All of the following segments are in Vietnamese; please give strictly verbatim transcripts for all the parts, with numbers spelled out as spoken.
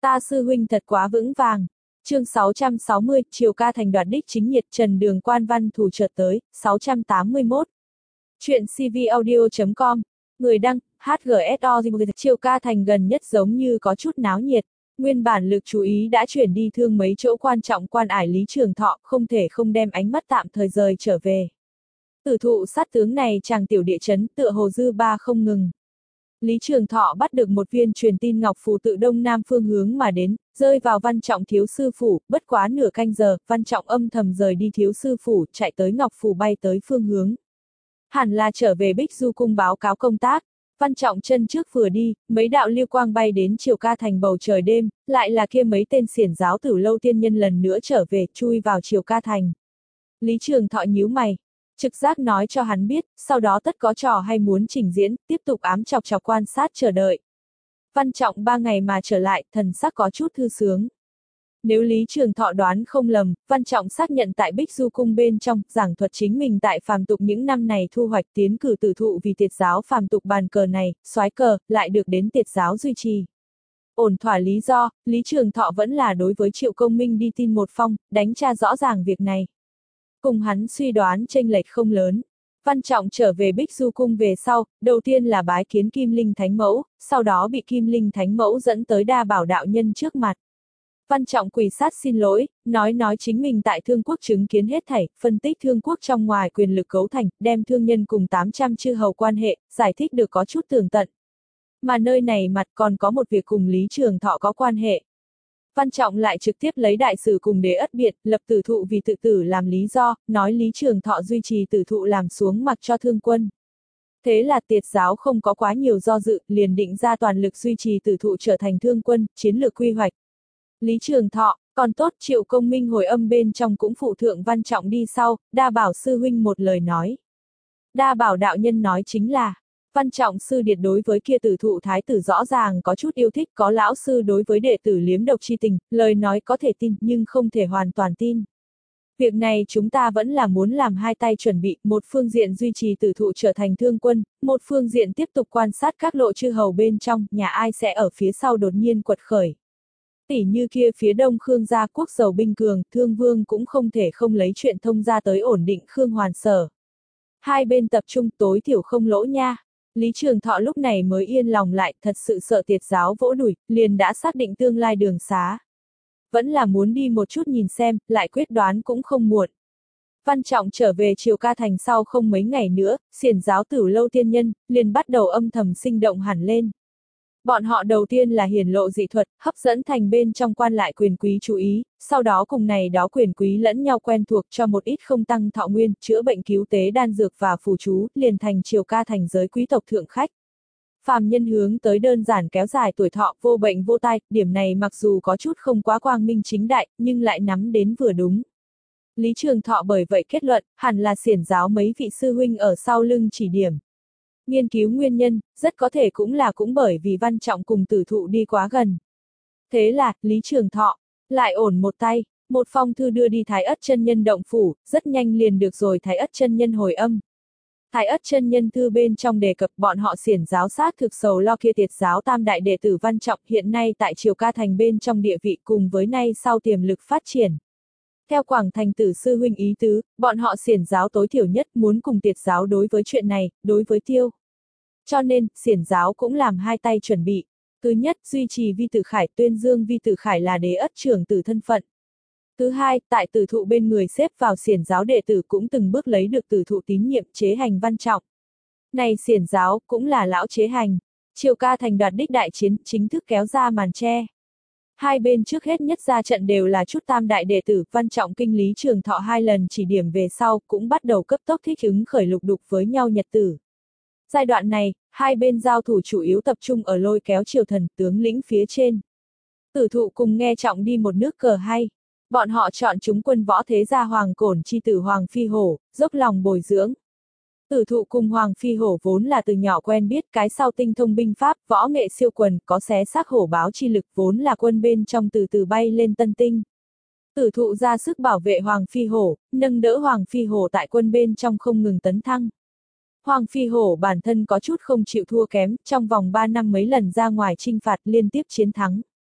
Ta sư huynh thật quá vững vàng. Chương sáu trăm sáu mươi, Triều Ca Thành đoạt đích chính nhiệt, Trần Đường quan văn thủ chợt tới, sáu trăm tám mươi mốt. Chuyện cvaudio chấm com. Người đăng, hát giê ét o. Triều Ca Thành gần nhất giống như có chút náo nhiệt. Nguyên bản lực chú ý đã chuyển đi thương mấy chỗ quan trọng quan ải Lý Trường Thọ, không thể không đem ánh mắt tạm thời rời trở về. Tử thụ sát tướng này chàng tiểu địa chấn tựa hồ dư ba không ngừng. Lý Trường Thọ bắt được một viên truyền tin ngọc phù tự đông nam phương hướng mà đến, rơi vào Văn Trọng thiếu sư phủ, bất quá nửa canh giờ, Văn Trọng âm thầm rời đi thiếu sư phủ, chạy tới ngọc phù bay tới phương hướng. Hẳn là trở về Bích Du cung báo cáo công tác. Văn Trọng chân trước vừa đi, mấy đạo lưu quang bay đến Triều Ca Thành bầu trời đêm, lại là kia mấy tên xiển giáo Tử Lâu tiên nhân lần nữa trở về, chui vào Triều Ca Thành. Lý Trường Thọ nhíu mày. Trực giác nói cho hắn biết, sau đó tất có trò hay muốn trình diễn, tiếp tục ám chọc chọc quan sát chờ đợi. Văn Trọng ba ngày mà trở lại, thần sắc có chút thư sướng. Nếu Lý Trường Thọ đoán không lầm, Văn Trọng xác nhận tại Bích Du cung bên trong, giảng thuật chính mình tại phàm tục những năm này thu hoạch tiến cử tử thụ vì tiệt giáo phàm tục bàn cờ này, soái cờ, lại được đến tiệt giáo duy trì. Ổn thỏa lý do, Lý Trường Thọ vẫn là đối với Triệu Công Minh đi tin một phong, đánh tra rõ ràng việc này. Cùng hắn suy đoán chênh lệch không lớn. Văn Trọng trở về Bích Du cung về sau, đầu tiên là bái kiến Kim Linh Thánh Mẫu, sau đó bị Kim Linh Thánh Mẫu dẫn tới Đa Bảo đạo nhân trước mặt. Văn Trọng quỳ sát xin lỗi, nói nói chính mình tại Thương Quốc chứng kiến hết thảy, phân tích Thương Quốc trong ngoài quyền lực cấu thành, đem thương nhân cùng tám trăm chư hầu quan hệ, giải thích được có chút tường tận. Mà nơi này mặt còn có một việc cùng Lý Trường Thọ có quan hệ. Văn Trọng lại trực tiếp lấy đại sử cùng đế ất biệt, lập tử thụ vì tự tử làm lý do, nói Lý Trường Thọ duy trì tử thụ làm xuống mặc cho thương quân. Thế là tiệt giáo không có quá nhiều do dự, liền định ra toàn lực duy trì tử thụ trở thành thương quân, chiến lược quy hoạch. Lý Trường Thọ, còn tốt Triệu Công Minh hồi âm bên trong cũng phụ thượng Văn Trọng đi sau, Đa Bảo sư huynh một lời nói. Đa Bảo đạo nhân nói chính là, Văn Trọng sư điệt đối với kia tử thụ thái tử rõ ràng có chút yêu thích, có lão sư đối với đệ tử liếm độc chi tình, lời nói có thể tin nhưng không thể hoàn toàn tin. Việc này chúng ta vẫn là muốn làm hai tay chuẩn bị, một phương diện duy trì tử thụ trở thành thương quân, một phương diện tiếp tục quan sát các lộ chư hầu bên trong, nhà ai sẽ ở phía sau đột nhiên quật khởi. Tỷ như kia phía đông Khương gia quốc giàu binh cường, Thương Vương cũng không thể không lấy chuyện thông gia tới ổn định Khương Hoàn Sở. Hai bên tập trung tối thiểu không lỗ nha. Lý Trường Thọ lúc này mới yên lòng lại, thật sự sợ tiệt giáo vỗ đuổi, liền đã xác định tương lai đường xá. Vẫn là muốn đi một chút nhìn xem, lại quyết đoán cũng không muộn. Văn Trọng trở về Triều Ca Thành sau không mấy ngày nữa, xiển giáo Tử Lâu tiên nhân, liền bắt đầu âm thầm sinh động hẳn lên. Bọn họ đầu tiên là hiển lộ dị thuật, hấp dẫn thành bên trong quan lại quyền quý chú ý, sau đó cùng này đó quyền quý lẫn nhau quen thuộc cho một ít không tăng thọ nguyên, chữa bệnh cứu tế đan dược và phù chú, liền thành Triều Ca Thành giới quý tộc thượng khách. Phàm nhân hướng tới đơn giản kéo dài tuổi thọ, vô bệnh vô tai, điểm này mặc dù có chút không quá quang minh chính đại, nhưng lại nắm đến vừa đúng. Lý Trường Thọ bởi vậy kết luận, hẳn là xiển giáo mấy vị sư huynh ở sau lưng chỉ điểm. Nghiên cứu nguyên nhân, rất có thể cũng là cũng bởi vì Văn Trọng cùng tử thụ đi quá gần. Thế là, Lý Trường Thọ, lại ổn một tay, một phong thư đưa đi Thái Ất chân nhân động phủ, rất nhanh liền được rồi Thái Ất chân nhân hồi âm. Thái Ất chân nhân thư bên trong đề cập bọn họ xiển giáo sát thực sầu lo kia tiệt giáo tam đại đệ tử Văn Trọng hiện nay tại Triều Ca Thành bên trong địa vị cùng với nay sau tiềm lực phát triển. Theo Quảng Thành tử sư huynh ý tứ, bọn họ xiển giáo tối thiểu nhất muốn cùng tiệt giáo đối với chuyện này, đối với tiêu. Cho nên, xiển giáo cũng làm hai tay chuẩn bị. Thứ nhất, duy trì Vi Tử Khải, tuyên dương Vi Tử Khải là đế ất trưởng tử thân phận. Thứ hai, tại tử thụ bên người xếp vào xiển giáo đệ tử cũng từng bước lấy được tử thụ tín nhiệm chế hành Văn Trọng. Này xiển giáo, cũng là lão chế hành. Triều Ca Thành đoạt đích đại chiến, chính thức kéo ra màn che. Hai bên trước hết nhất ra trận đều là chút tam đại đệ tử, Văn Trọng kinh Lý Trường Thọ hai lần chỉ điểm về sau, cũng bắt đầu cấp tốc thích ứng khởi lục đục với nhau nhật tử. Giai đoạn này, hai bên giao thủ chủ yếu tập trung ở lôi kéo triều thần tướng lĩnh phía trên. Tử thụ cùng nghe Trọng đi một nước cờ hay. Bọn họ chọn chúng quân võ thế gia Hoàng Cổn chi tử Hoàng Phi Hổ, dốc lòng bồi dưỡng. Tử thụ cùng Hoàng Phi Hổ vốn là từ nhỏ quen biết, cái sau tinh thông binh pháp, võ nghệ siêu quần, có xé xác hổ báo chi lực, vốn là quân bên trong từ từ bay lên tân tinh. Tử thụ ra sức bảo vệ Hoàng Phi Hổ, nâng đỡ Hoàng Phi Hổ tại quân bên trong không ngừng tấn thăng. Hoàng Phi Hổ bản thân có chút không chịu thua kém, trong vòng ba năm mấy lần ra ngoài chinh phạt liên tiếp chiến thắng.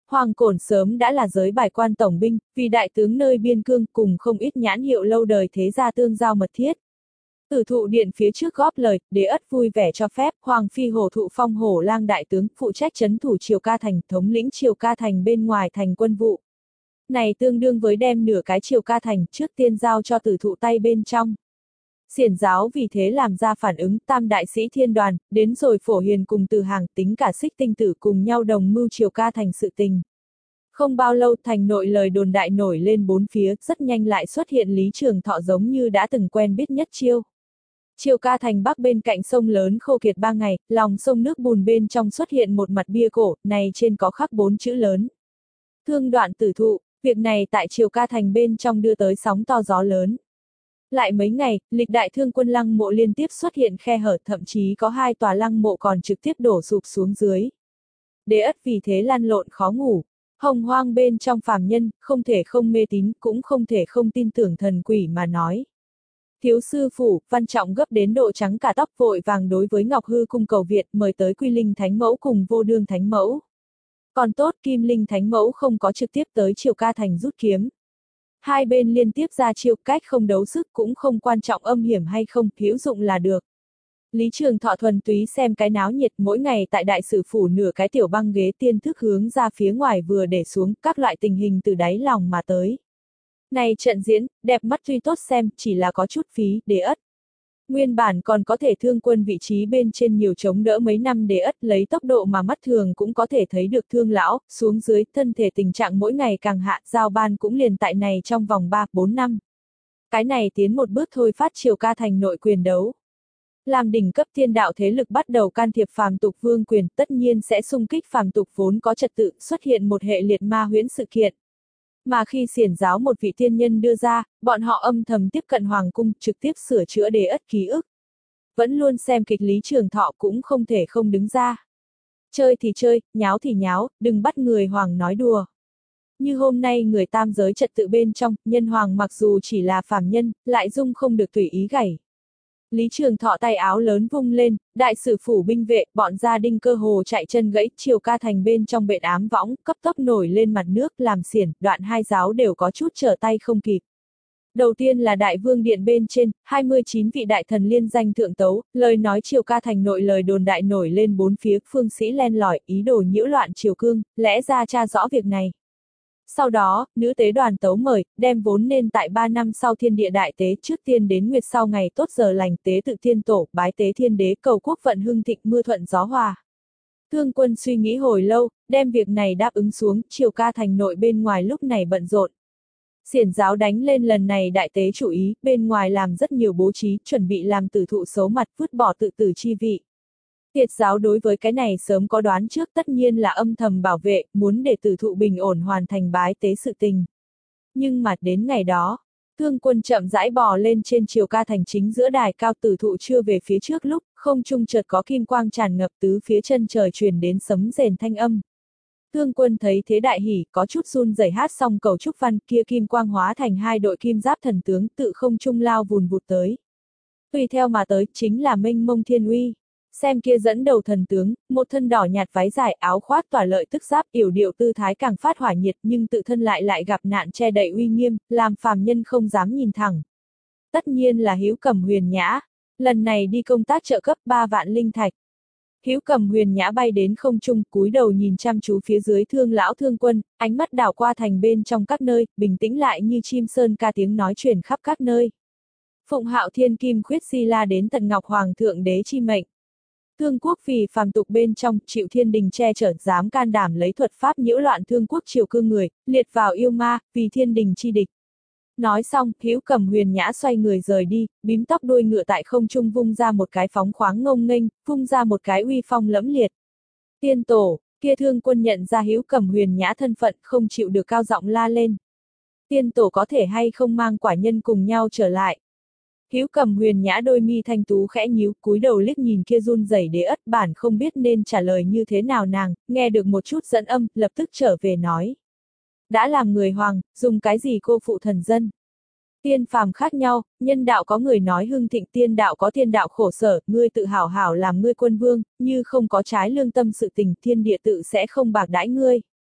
Hoàng Cổn sớm đã là giới bài quan tổng binh, vì đại tướng nơi biên cương cùng không ít nhãn hiệu lâu đời thế gia tương giao mật thiết. Tử thụ điện phía trước góp lời, Đế Ất vui vẻ cho phép, Hoàng Phi Hổ thụ phong Hổ Lang đại tướng, phụ trách trấn thủ Triều Ca Thành, thống lĩnh Triều Ca Thành bên ngoài thành quân vụ. Này tương đương với đem nửa cái Triều Ca Thành trước tiên giao cho tử thụ tay bên trong. Xiển giáo vì thế làm ra phản ứng, tam đại sĩ thiên đoàn, đến rồi Phổ Hiền cùng Từ Hàng, tính cả Xích Tinh Tử cùng nhau đồng mưu Triều Ca Thành sự tình. Không bao lâu thành nội lời đồn đại nổi lên bốn phía, rất nhanh lại xuất hiện Lý Trường Thọ giống như đã từng quen biết nhất chiêu. Triều Ca Thành bắc bên cạnh sông lớn khô kiệt ba ngày, lòng sông nước bùn bên trong xuất hiện một mặt bia cổ, này trên có khắc bốn chữ lớn. Thương đoạn tử thụ, việc này tại Triều Ca Thành bên trong đưa tới sóng to gió lớn. Lại mấy ngày, lịch đại thương quân lăng mộ liên tiếp xuất hiện khe hở, thậm chí có hai tòa lăng mộ còn trực tiếp đổ sụp xuống dưới. Đế Ất vì thế lăn lộn khó ngủ. Hồng hoang bên trong phàm nhân, không thể không mê tín, cũng không thể không tin tưởng thần quỷ mà nói. Thiếu sư phủ, Văn Trọng gấp đến độ trắng cả tóc vội vàng đối với Ngọc Hư cung cầu viện mời tới Quy Linh Thánh Mẫu cùng Vô Đương Thánh Mẫu. Còn tốt Kim Linh Thánh Mẫu không có trực tiếp tới Triều Ca Thành rút kiếm. Hai bên liên tiếp ra chiêu, cách không đấu sức cũng không quan trọng âm hiểm hay không, hữu dụng là được. Lý Trường Thọ thuần túy xem cái náo nhiệt, mỗi ngày tại đại sử phủ nửa cái tiểu băng ghế tiên thức hướng ra phía ngoài vừa để xuống, các loại tình hình từ đáy lòng mà tới. Này trận diễn, đẹp mắt tuy tốt xem, chỉ là có chút phí, Đế Ất. Nguyên bản còn có thể thương quân vị trí bên trên nhiều chống đỡ mấy năm, Đế Ất lấy tốc độ mà mắt thường cũng có thể thấy được thương lão, xuống dưới, thân thể tình trạng mỗi ngày càng hạ, giao ban cũng liền tại này trong vòng ba bốn năm. Cái này tiến một bước thôi phát Triều Ca Thành nội quyền đấu. Làm đỉnh cấp thiên đạo thế lực bắt đầu can thiệp phàm tục vương quyền, tất nhiên sẽ xung kích phàm tục vốn có trật tự, xuất hiện một hệ liệt ma huyễn sự kiện. Mà khi xiển giáo một vị tiên nhân đưa ra, bọn họ âm thầm tiếp cận hoàng cung, trực tiếp sửa chữa Đế Ất ký ức. Vẫn luôn xem kịch Lý Trường Thọ cũng không thể không đứng ra. Chơi thì chơi, nháo thì nháo, đừng bắt người hoàng nói đùa. Như hôm nay người tam giới trật tự bên trong, nhân hoàng mặc dù chỉ là phàm nhân, lại dung không được tùy ý gảy. Lý Trường Thọ tay áo lớn vung lên, đại sử phủ binh vệ, bọn gia đinh cơ hồ chạy chân gãy, Triều Ca Thành bên trong bện ám võng, cấp tốc nổi lên mặt nước, làm xiển, đoạn hai giáo đều có chút trở tay không kịp. Đầu tiên là đại vương điện bên trên, hai mươi chín vị đại thần liên danh thượng tấu, lời nói Triều Ca Thành nội lời đồn đại nổi lên bốn phía, phương sĩ len lỏi, ý đồ nhiễu loạn triều cương, lẽ ra tra rõ việc này. Sau đó, nữ tế đoàn tấu mời, đem vốn nên tại ba năm sau thiên địa đại tế trước tiên đến nguyệt sau ngày tốt giờ lành tế tự thiên tổ, bái tế thiên đế cầu quốc vận hưng thịnh mưa thuận gió hòa. Thương quân suy nghĩ hồi lâu, đem việc này đáp ứng xuống, Triều Ca Thành nội bên ngoài lúc này bận rộn. Xiển giáo đánh lên lần này đại tế chủ ý, bên ngoài làm rất nhiều bố trí, chuẩn bị làm tử thụ xấu mặt, vứt bỏ tự tử chi vị. Tiệt giáo đối với cái này sớm có đoán trước, tất nhiên là âm thầm bảo vệ, muốn để tử thụ bình ổn hoàn thành bái tế sự tình. Nhưng mà đến ngày đó, thương quân chậm rãi bò lên trên Triều Ca Thành chính giữa đài cao, tử thụ chưa về phía trước lúc, không trung chợt có kim quang tràn ngập tứ phía chân trời truyền đến sấm rền thanh âm. Thương quân thấy thế đại hỉ, có chút run rẩy hát xong cầu trúc văn, kia kim quang hóa thành hai đội kim giáp thần tướng tự không trung lao vùn vụt tới. Tùy theo mà tới chính là mênh mông thiên uy. Xem kia dẫn đầu thần tướng, một thân đỏ nhạt váy dài, áo khoác tỏa lợi tức giáp, yểu điệu tư thái càng phát hỏa nhiệt, nhưng tự thân lại lại gặp nạn che đậy uy nghiêm, làm phàm nhân không dám nhìn thẳng. Tất nhiên là Hữu Cầm Huyền Nhã, lần này đi công tác trợ cấp ba vạn linh thạch. Hữu Cầm Huyền Nhã bay đến không trung, cúi đầu nhìn chăm chú phía dưới thương lão thương quân, ánh mắt đảo qua thành bên trong các nơi, bình tĩnh lại như chim sơn ca tiếng nói truyền khắp các nơi. Phụng Hạo Thiên Kim Khuyết Di La đến tận Ngọc Hoàng thượng đế chi mệnh. Thương quốc vì phàm tục bên trong, chịu thiên đình che chở, dám can đảm lấy thuật pháp nhiễu loạn thương quốc triều cương người, liệt vào yêu ma, vì thiên đình chi địch. Nói xong, Hữu Cầm Huyền Nhã xoay người rời đi, bím tóc đuôi ngựa tại không trung vung ra một cái phóng khoáng ngông nghênh, vung ra một cái uy phong lẫm liệt. Tiên tổ, kia thương quân nhận ra Hữu Cầm Huyền Nhã thân phận, không chịu được cao giọng la lên. Tiên tổ có thể hay không mang quả nhân cùng nhau trở lại. Hữu Cầm Huyền Nhã đôi mi thanh tú khẽ nhíu, cúi đầu liếc nhìn kia run rẩy Đế Ất, bản không biết nên trả lời như thế nào nàng, nghe được một chút dẫn âm, lập tức trở về nói. Đã làm người hoàng, dùng cái gì cô phụ thần dân? Tiên phàm khác nhau, nhân đạo có người nói hưng thịnh, tiên đạo có tiên đạo khổ sở, ngươi tự hảo hảo làm ngươi quân vương, như không có trái lương tâm sự tình, thiên địa tự sẽ không bạc đãi ngươi.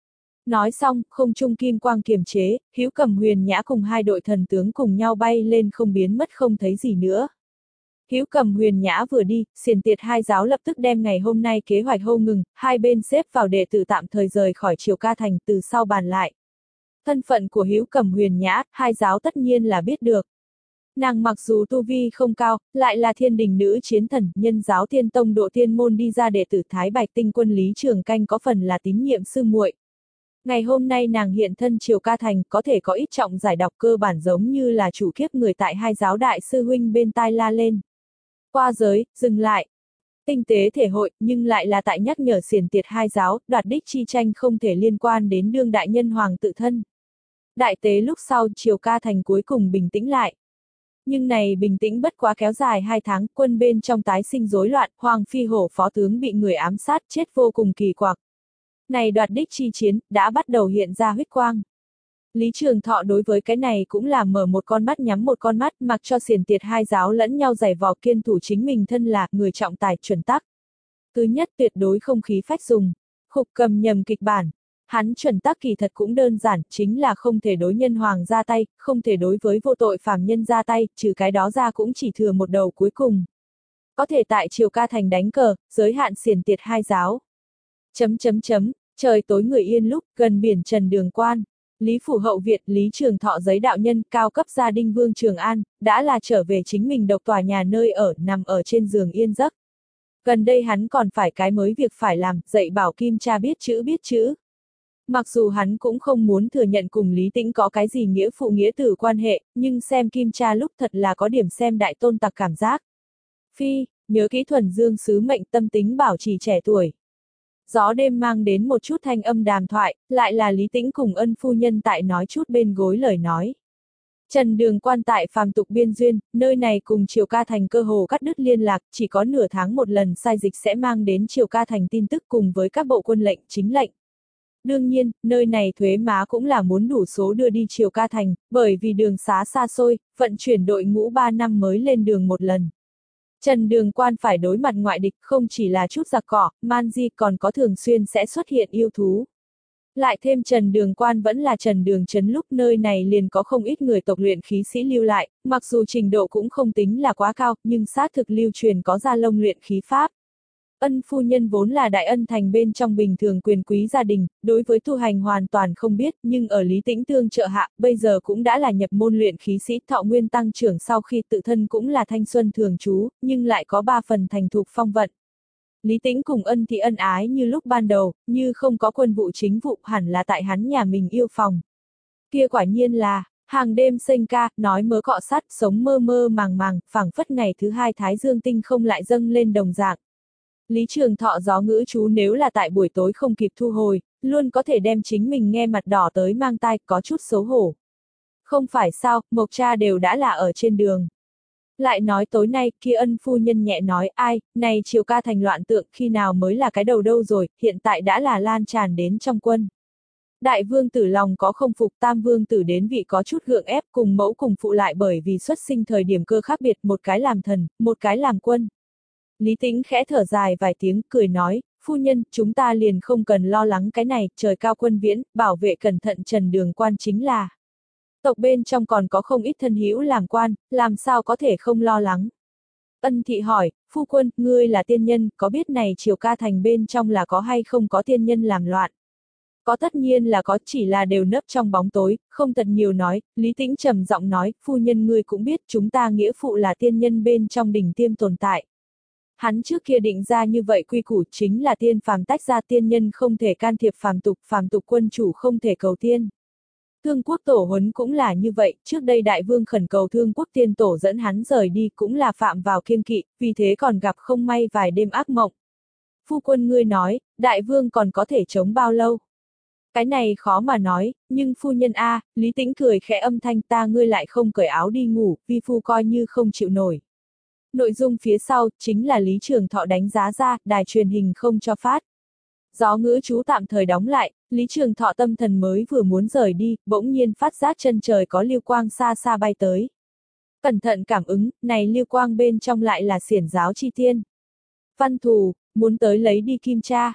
Nói xong, không trung kim quang kiềm chế, Hữu Cầm Huyền Nhã cùng hai đội thần tướng cùng nhau bay lên không biến mất không thấy gì nữa. Hữu Cầm Huyền Nhã vừa đi, Xiển Tiệt hai giáo lập tức đem ngày hôm nay kế hoạch hô ngừng, hai bên xếp vào đệ tử tạm thời rời khỏi Triều Ca Thành từ sau bàn lại. Thân phận của Hữu Cầm Huyền Nhã, hai giáo tất nhiên là biết được. Nàng mặc dù tu vi không cao, lại là thiên đình nữ chiến thần, nhân giáo Thiên Tông độ tiên môn đi ra đệ tử Thái Bạch Tinh Quân Lý Trường Canh có phần là tín nhiệm sư muội. Ngày hôm nay nàng hiện thân Triều Ca Thành có thể có ít trọng giải đọc cơ bản giống như là chủ kiếp người tại hai giáo đại sư huynh bên tai la lên. Qua giới, dừng lại. Tinh tế thể hội, nhưng lại là tại nhắc nhở Xiển Tiệt hai giáo, đoạt đích chi tranh không thể liên quan đến đương đại nhân hoàng tự thân. Đại tế lúc sau Triều Ca Thành cuối cùng bình tĩnh lại. Nhưng này bình tĩnh bất quá kéo dài hai tháng, quân bên trong tái sinh rối loạn, Hoàng Phi Hổ phó tướng bị người ám sát chết vô cùng kỳ quặc. Này đoạt đích chi chiến, đã bắt đầu hiện ra huyết quang. Lý Trường Thọ đối với cái này cũng là mở một con mắt nhắm một con mắt, mặc cho Xiển Tiệt hai giáo lẫn nhau giày vò kiên thủ chính mình thân là người trọng tài chuẩn tắc. Thứ nhất tuyệt đối không khí phách dùng. Khục Cầm nhầm kịch bản. Hắn chuẩn tắc kỳ thật cũng đơn giản, chính là không thể đối nhân hoàng ra tay, không thể đối với vô tội phàm nhân ra tay, trừ cái đó ra cũng chỉ thừa một đầu cuối cùng. Có thể tại Triều Ca Thành đánh cờ, giới hạn Xiển Tiệt hai giáo. Chấm chấm chấm, trời tối người yên lúc, gần biển Trần Đường Quan. Lý Phủ Hậu Việt, Lý Trường Thọ giấy đạo nhân, cao cấp gia đình Vương Trường An, đã là trở về chính mình độc tòa nhà nơi ở, nằm ở trên giường yên giấc. Gần đây hắn còn phải cái mới việc phải làm, dạy bảo Kim Cha biết chữ biết chữ. Mặc dù hắn cũng không muốn thừa nhận cùng Lý Tĩnh có cái gì nghĩa phụ nghĩa tử quan hệ, nhưng xem Kim Cha lúc thật là có điểm xem đại tôn tặc cảm giác. Phi, nhớ kỹ thuần dương sứ mệnh tâm tính bảo trì trẻ tuổi. Gió đêm mang đến một chút thanh âm đàm thoại, lại là Lý Tĩnh cùng Ân phu nhân tại nói chút bên gối lời nói. Trần Đường Quan tại phàm tục biên duyên, nơi này cùng Triều Ca Thành cơ hồ cắt đứt liên lạc, chỉ có nửa tháng một lần sai dịch sẽ mang đến Triều Ca Thành tin tức cùng với các bộ quân lệnh, chính lệnh. Đương nhiên, nơi này thuế má cũng là muốn đủ số đưa đi Triều Ca Thành, bởi vì đường xá xa xôi, vận chuyển đội ngũ ba năm mới lên đường một lần. Trần Đường Quan phải đối mặt ngoại địch, không chỉ là chút giặc cỏ, man di còn có thường xuyên sẽ xuất hiện yêu thú. Lại thêm Trần Đường Quan vẫn là Trần Đường Trấn lúc nơi này liền có không ít người tộc luyện khí sĩ lưu lại, mặc dù trình độ cũng không tính là quá cao, nhưng xác thực lưu truyền có gia lông luyện khí pháp. Ân phu nhân vốn là Đại Ân Thành bên trong bình thường quyền quý gia đình, đối với tu hành hoàn toàn không biết, nhưng ở Lý Tĩnh tương trợ hạ, bây giờ cũng đã là nhập môn luyện khí sĩ, thọ nguyên tăng trưởng sau khi tự thân cũng là thanh xuân thường trú, nhưng lại có ba phần thành thục phong vận. Lý Tĩnh cùng Ân thì ân ái như lúc ban đầu, như không có quân vụ chính vụ hẳn là tại hắn nhà mình yêu phòng. Kia quả nhiên là, hàng đêm xênh ca, nói mớ cọ sắt, sống mơ mơ màng màng, phảng phất ngày thứ hai Thái Dương tinh không lại dâng lên đồng dạng. Lý Trường Thọ gió ngữ chú nếu là tại buổi tối không kịp thu hồi, luôn có thể đem chính mình nghe mặt đỏ tới mang tai, có chút xấu hổ. Không phải sao, Mộc Cha đều đã là ở trên đường. Lại nói tối nay, kia Ân phu nhân nhẹ nói, ai, này Triều Ca Thành loạn tượng, khi nào mới là cái đầu đâu rồi, hiện tại đã là lan tràn đến trong quân. Đại vương tử lòng có không phục, tam vương tử đến vị có chút gượng ép, cùng mẫu cùng phụ lại bởi vì xuất sinh thời điểm cơ khác biệt, một cái làm thần, một cái làm quân. Lý Tĩnh khẽ thở dài vài tiếng, cười nói, phu nhân, chúng ta liền không cần lo lắng cái này, trời cao quân viễn, bảo vệ cẩn thận Trần Đường Quan chính là. Tộc bên trong còn có không ít thân hữu làm quan, làm sao có thể không lo lắng. Ân thị hỏi, phu quân, ngươi là tiên nhân, có biết này Triều Ca Thành bên trong là có hay không có tiên nhân làm loạn? Có, tất nhiên là có, chỉ là đều nấp trong bóng tối, không thật nhiều nói. Lý Tĩnh trầm giọng nói, phu nhân ngươi cũng biết chúng ta nghĩa phụ là tiên nhân bên trong đỉnh tiêm tồn tại. Hắn trước kia định ra như vậy quy củ chính là tiên phàm tách ra, tiên nhân không thể can thiệp phàm tục, phàm tục quân chủ không thể cầu tiên. Thương quốc tổ huấn cũng là như vậy, trước đây đại vương khẩn cầu thương quốc tiên tổ dẫn hắn rời đi cũng là phạm vào kiêng kỵ, vì thế còn gặp không may vài đêm ác mộng. Phu quân ngươi nói, đại vương còn có thể chống bao lâu? Cái này khó mà nói, nhưng phu nhân a, Lý Tĩnh cười khẽ âm thanh, ta ngươi lại không cởi áo đi ngủ, vi phu coi như không chịu nổi. Nội dung phía sau, chính là Lý Trường Thọ đánh giá ra, đài truyền hình không cho phát. Gió ngữ chú tạm thời đóng lại, Lý Trường Thọ tâm thần mới vừa muốn rời đi, bỗng nhiên phát giác chân trời có lưu quang xa xa bay tới. Cẩn thận cảm ứng, này lưu quang bên trong lại là xiển giáo chi tiên. Văn thù, muốn tới lấy đi Kim Cha.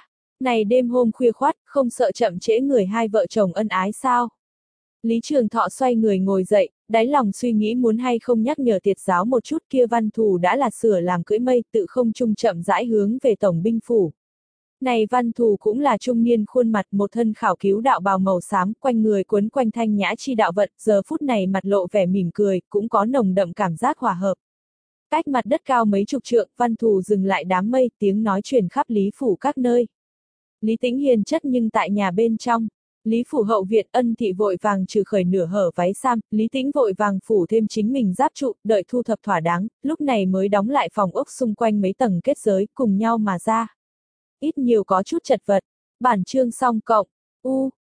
Này đêm hôm khuya khoắt, không sợ chậm trễ người hai vợ chồng ân ái sao? Lý Trường Thọ xoay người ngồi dậy, đáy lòng suy nghĩ muốn hay không nhắc nhở tiệt giáo một chút, kia Văn Thù đã là sửa làm cưỡi mây, tự không trung chậm rãi hướng về tổng binh phủ. Này Văn Thù cũng là trung niên khuôn mặt, một thân khảo cứu đạo bào màu xám, quanh người quấn quanh thanh nhã chi đạo vận, giờ phút này mặt lộ vẻ mỉm cười, cũng có nồng đậm cảm giác hòa hợp. Cách mặt đất cao mấy chục trượng, Văn Thù dừng lại đám mây, tiếng nói truyền khắp Lý phủ các nơi. Lý Tĩnh hiền chất nhưng tại nhà bên trong. Lý phủ hậu viện, Ân thị vội vàng trừ khởi nửa hở váy sam, Lý Tĩnh vội vàng phủ thêm chính mình giáp trụ, đợi thu thập thỏa đáng, lúc này mới đóng lại phòng ốc xung quanh mấy tầng kết giới, cùng nhau mà ra. Ít nhiều có chút chật vật. Bản chương xong cộng. U